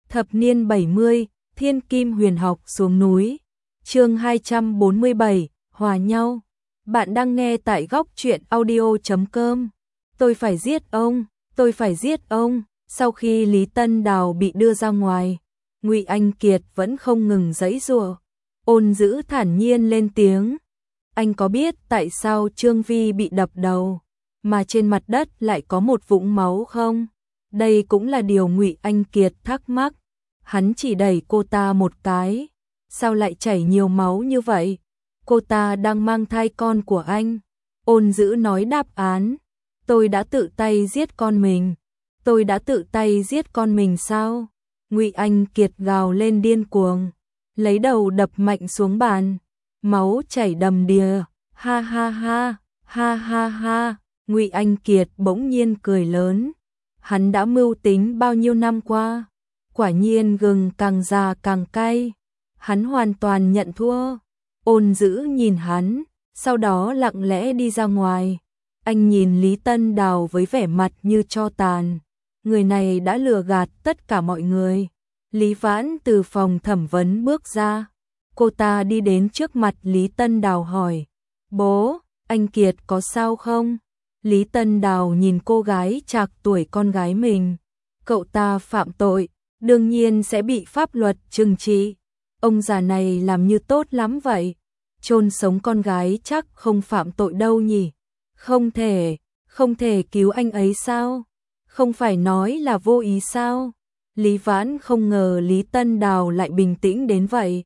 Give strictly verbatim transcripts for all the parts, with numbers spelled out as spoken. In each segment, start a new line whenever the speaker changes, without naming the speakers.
Thập niên bảy mươi, Thiên Kim Huyền Học xuống núi. Chương hai trăm bốn mươi bảy, hòa nhau. Bạn đang nghe tại góc truyện audio chấm com. Tôi phải giết ông, tôi phải giết ông. Sau khi Lý Tân Đào bị đưa ra ngoài, Ngụy Anh Kiệt vẫn không ngừng giãy giụa. Ôn Dữ thản nhiên lên tiếng. Anh có biết tại sao Trương Vi bị đập đầu, mà trên mặt đất lại có một vũng máu không? Đây cũng là điều Ngụy Anh Kiệt thắc mắc. Hắn chỉ đẩy cô ta một cái, sao lại chảy nhiều máu như vậy? Cô ta đang mang thai con của anh. Ôn Dữ nói đáp án. Tôi đã tự tay giết con mình. Tôi đã tự tay giết con mình sao? Ngụy Anh Kiệt gào lên điên cuồng, lấy đầu đập mạnh xuống bàn. Máu chảy đầm đìa. Ha ha ha, ha ha ha. Ngụy Anh Kiệt bỗng nhiên cười lớn. Hắn đã mưu tính bao nhiêu năm qua, quả nhiên gừng càng già càng cay. Hắn hoàn toàn nhận thua. Ôn Dữ nhìn hắn, sau đó lặng lẽ đi ra ngoài. Anh nhìn Lý Tân Đào với vẻ mặt như tro tàn. Người này đã lừa gạt tất cả mọi người. Lý Vãn từ phòng thẩm vấn bước ra. Cô ta đi đến trước mặt Lý Tân Đào hỏi: Bố, anh Kiệt có sao không? Lý Tân Đào nhìn cô gái trạc tuổi con gái mình. Cậu ta phạm tội, đương nhiên sẽ bị pháp luật trừng trị. Ông già này làm như tốt lắm vậy. Chôn sống con gái chắc không phạm tội đâu nhỉ? Không thể, không thể cứu anh ấy sao? Không phải nói là vô ý sao? Lý Vãn không ngờ Lý Tân Đào lại bình tĩnh đến vậy.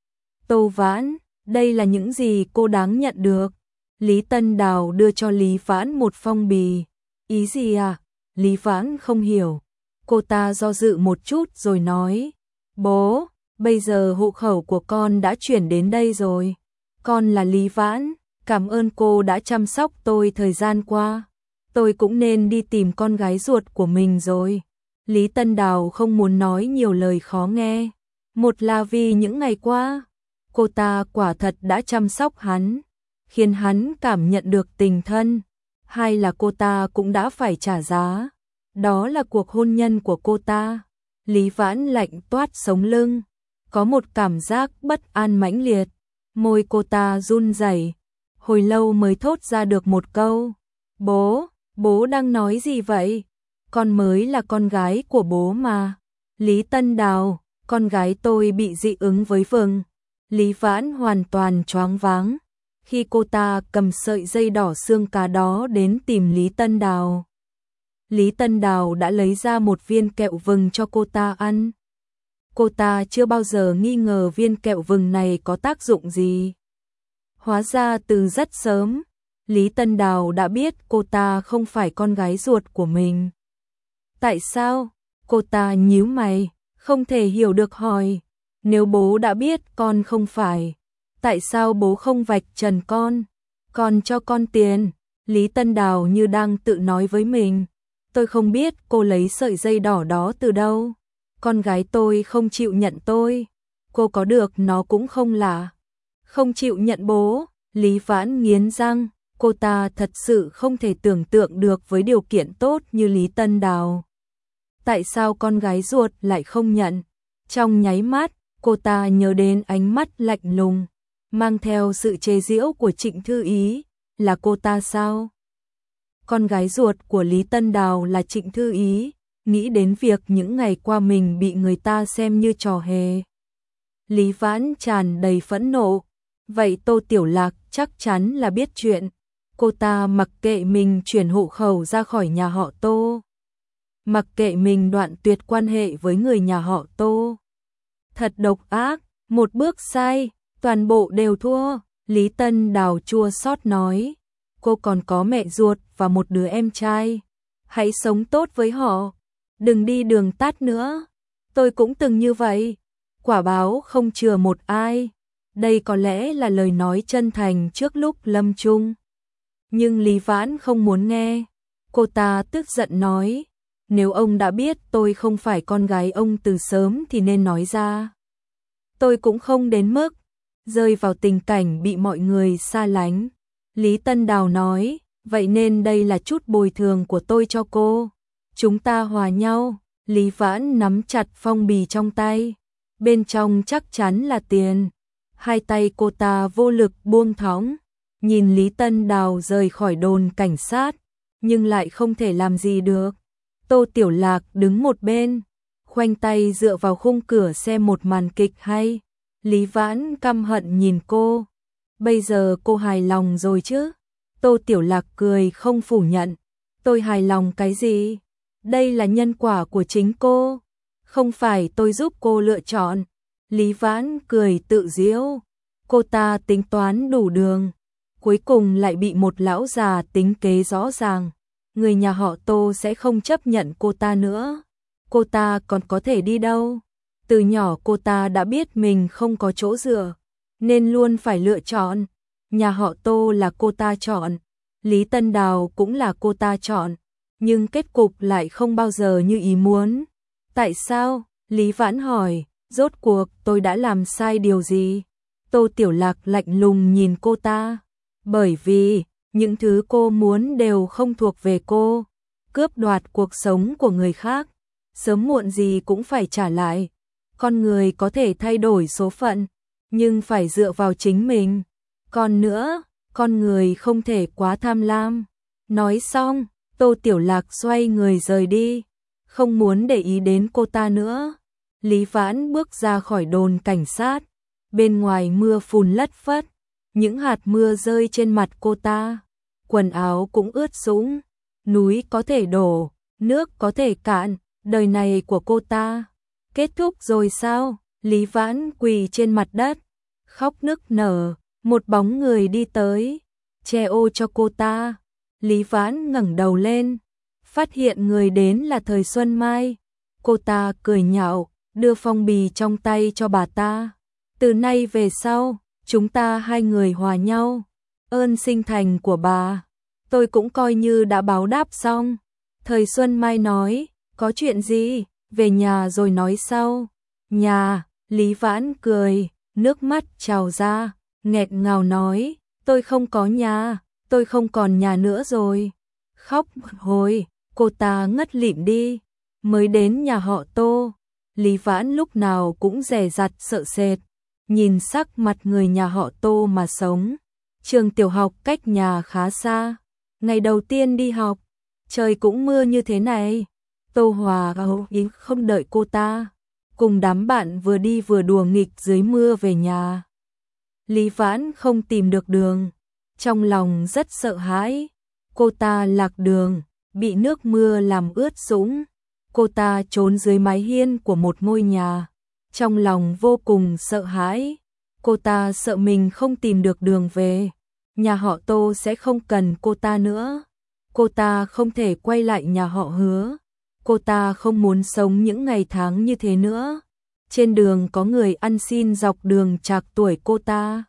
Tô Vãn, đây là những gì cô đáng nhận được. Lý Tân Đào đưa cho Lý Vãn một phong bì. Ý gì à? Lý Vãn không hiểu. Cô ta do dự một chút rồi nói: Bố, bây giờ hộ khẩu của con đã chuyển đến đây rồi. Con là Lý Vãn, cảm ơn cô đã chăm sóc tôi thời gian qua. Tôi cũng nên đi tìm con gái ruột của mình rồi. Lý Tân Đào không muốn nói nhiều lời khó nghe. Một là vì những ngày qua, cô ta quả thật đã chăm sóc hắn, khiến hắn cảm nhận được tình thân. Hai là cô ta cũng đã phải trả giá. Đó là cuộc hôn nhân của cô ta. Lý Vãn lạnh toát sống lưng, có một cảm giác bất an mãnh liệt. Môi cô ta run rẩy, hồi lâu mới thốt ra được một câu: Bố, bố đang nói gì vậy? Con mới là con gái của bố mà. Lý Tân Đào, con gái tôi bị dị ứng với vừng. Lý Vãn hoàn toàn choáng váng khi cô ta cầm sợi dây đỏ xương cá đó đến tìm Lý Tân Đào. Lý Tân Đào đã lấy ra một viên kẹo vừng cho cô ta ăn. Cô ta chưa bao giờ nghi ngờ viên kẹo vừng này có tác dụng gì. Hóa ra từ rất sớm, Lý Tân Đào đã biết cô ta không phải con gái ruột của mình. Tại sao? Cô ta nhíu mày, không thể hiểu được hỏi. Nếu bố đã biết con không phải, tại sao bố không vạch trần con, còn cho con tiền? Lý Tân Đào như đang tự nói với mình. Tôi không biết cô lấy sợi dây đỏ đó từ đâu. Con gái tôi không chịu nhận tôi. Cô có được nó cũng không lạ. Không chịu nhận bố. Lý Vãn nghiến răng. Cô ta thật sự không thể tưởng tượng được với điều kiện tốt như Lý Tân Đào. Tại sao con gái ruột lại không nhận? Trong nháy mắt, cô ta nhớ đến ánh mắt lạnh lùng, mang theo sự chế giễu của Trịnh Thư Ý. Là cô ta sao? Con gái ruột của Lý Tân Đào là Trịnh Thư Ý. Nghĩ đến việc những ngày qua mình bị người ta xem như trò hề, Lý Vãn tràn đầy phẫn nộ. Vậy Tô Tiểu Lạc chắc chắn là biết chuyện. Cô ta mặc kệ mình chuyển hộ khẩu ra khỏi nhà họ Tô, mặc kệ mình đoạn tuyệt quan hệ với người nhà họ Tô. Thật độc ác, một bước sai, toàn bộ đều thua. Lý Tân Đào chua xót nói: Cô còn có mẹ ruột và một đứa em trai. Hãy sống tốt với họ, đừng đi đường tắt nữa. Tôi cũng từng như vậy. Quả báo không chừa một ai. Đây có lẽ là lời nói chân thành trước lúc lâm chung. Nhưng Lý Vãn không muốn nghe. Cô ta tức giận nói: Nếu ông đã biết tôi không phải con gái ông từ sớm thì nên nói ra. Tôi cũng không đến mức rơi vào tình cảnh bị mọi người xa lánh. Lý Tân Đào nói: Vậy nên đây là chút bồi thường của tôi cho cô. Chúng ta hòa nhau. Lý Vãn nắm chặt phong bì trong tay, bên trong chắc chắn là tiền. Hai tay cô ta vô lực buông thõng, nhìn Lý Tân Đào rời khỏi đồn cảnh sát, nhưng lại không thể làm gì được. Tô Tiểu Lạc đứng một bên, khoanh tay dựa vào khung cửa xem một màn kịch hay. Lý Vãn căm hận nhìn cô. Bây giờ cô hài lòng rồi chứ? Tô Tiểu Lạc cười không phủ nhận. Tôi hài lòng cái gì? Đây là nhân quả của chính cô. Không phải tôi giúp cô lựa chọn. Lý Vãn cười tự giễu. Cô ta tính toán đủ đường, cuối cùng lại bị một lão già tính kế rõ ràng. Người nhà họ Tô sẽ không chấp nhận cô ta nữa. Cô ta còn có thể đi đâu? Từ nhỏ cô ta đã biết mình không có chỗ dựa, nên luôn phải lựa chọn. Nhà họ Tô là cô ta chọn, Lý Tân Đào cũng là cô ta chọn, nhưng kết cục lại không bao giờ như ý muốn. Tại sao? Lý Vãn hỏi, rốt cuộc tôi đã làm sai điều gì? Tô Tiểu Lạc lạnh lùng nhìn cô ta. Bởi vì, những thứ cô muốn đều không thuộc về cô. Cướp đoạt cuộc sống của người khác, sớm muộn gì cũng phải trả lại. Con người có thể thay đổi số phận, nhưng phải dựa vào chính mình. Còn nữa, con người không thể quá tham lam. Nói xong, Tô Tiểu Lạc xoay người rời đi, không muốn để ý đến cô ta nữa. Lý Vãn bước ra khỏi đồn cảnh sát, bên ngoài mưa phùn lất phất, những hạt mưa rơi trên mặt cô ta, quần áo cũng ướt sũng. Núi có thể đổ, nước có thể cạn, đời này của cô ta kết thúc rồi sao? Lý Vãn quỳ trên mặt đất, khóc nức nở. Một bóng người đi tới, che ô cho cô ta. Lý Vãn ngẩng đầu lên, phát hiện người đến là Thời Xuân Mai. Cô ta cười nhạo, đưa phong bì trong tay cho bà ta. Từ nay về sau, chúng ta hai người hòa nhau. Ơn sinh thành của bà, tôi cũng coi như đã báo đáp xong. Thời Xuân Mai nói, có chuyện gì, về nhà rồi nói sau. Nhà, Lý Vãn cười, nước mắt trào ra, nghẹn ngào nói, tôi không có nhà, tôi không còn nhà nữa rồi. Khóc một hồi, cô ta ngất lịm đi. Mới đến nhà họ Tô, Lý Vãn lúc nào cũng dè dặt sợ sệt, nhìn sắc mặt người nhà họ Tô mà sống. Trường tiểu học cách nhà khá xa, ngày đầu tiên đi học, trời cũng mưa như thế này. Tô Hòa Hậu Ý không đợi cô ta, cùng đám bạn vừa đi vừa đùa nghịch dưới mưa về nhà. Lý Vãn không tìm được đường, trong lòng rất sợ hãi. Cô ta lạc đường, bị nước mưa làm ướt sũng. Cô ta trốn dưới mái hiên của một ngôi nhà, trong lòng vô cùng sợ hãi. Cô ta sợ mình không tìm được đường về, nhà họ Tô sẽ không cần cô ta nữa. Cô ta không thể quay lại nhà họ Hứa. Cô ta không muốn sống những ngày tháng như thế nữa. Trên đường có người ăn xin dọc đường trạc tuổi cô ta,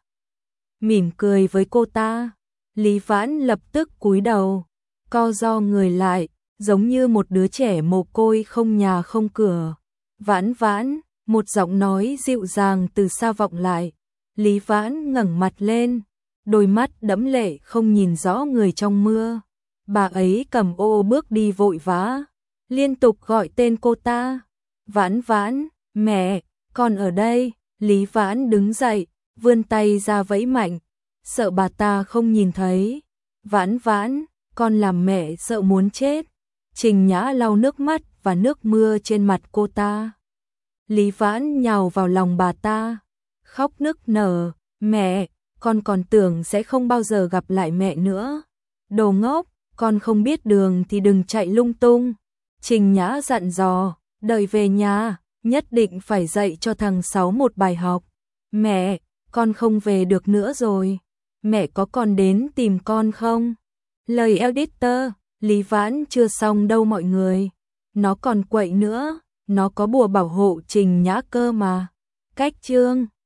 mỉm cười với cô ta. Lý Vãn lập tức cúi đầu, co ro người lại, giống như một đứa trẻ mồ côi không nhà không cửa. Vãn Vãn, một giọng nói dịu dàng từ xa vọng lại. Lý Vãn ngẩng mặt lên, đôi mắt đẫm lệ không nhìn rõ người trong mưa. Bà ấy cầm ô bước đi vội vã, liên tục gọi tên cô ta. Vãn Vãn, mẹ, con ở đây. Lý Vãn đứng dậy, vươn tay ra vẫy mạnh, sợ bà ta không nhìn thấy. Vãn Vãn, con làm mẹ sợ muốn chết. Trình Nhã lau nước mắt và nước mưa trên mặt cô ta. Lý Vãn nhào vào lòng bà ta, khóc nức nở, mẹ, con còn tưởng sẽ không bao giờ gặp lại mẹ nữa. Đồ ngốc, con không biết đường thì đừng chạy lung tung. Trình Nhã dặn dò, đợi về nhà, nhất định phải dạy cho thằng Sáu một bài học. Mẹ, con không về được nữa rồi. Mẹ có còn đến tìm con không? Lời editor, Lý Vãn chưa xong đâu mọi người. Nó còn quậy nữa, nó có bùa bảo hộ Trình Nhã cơ mà. Cách chương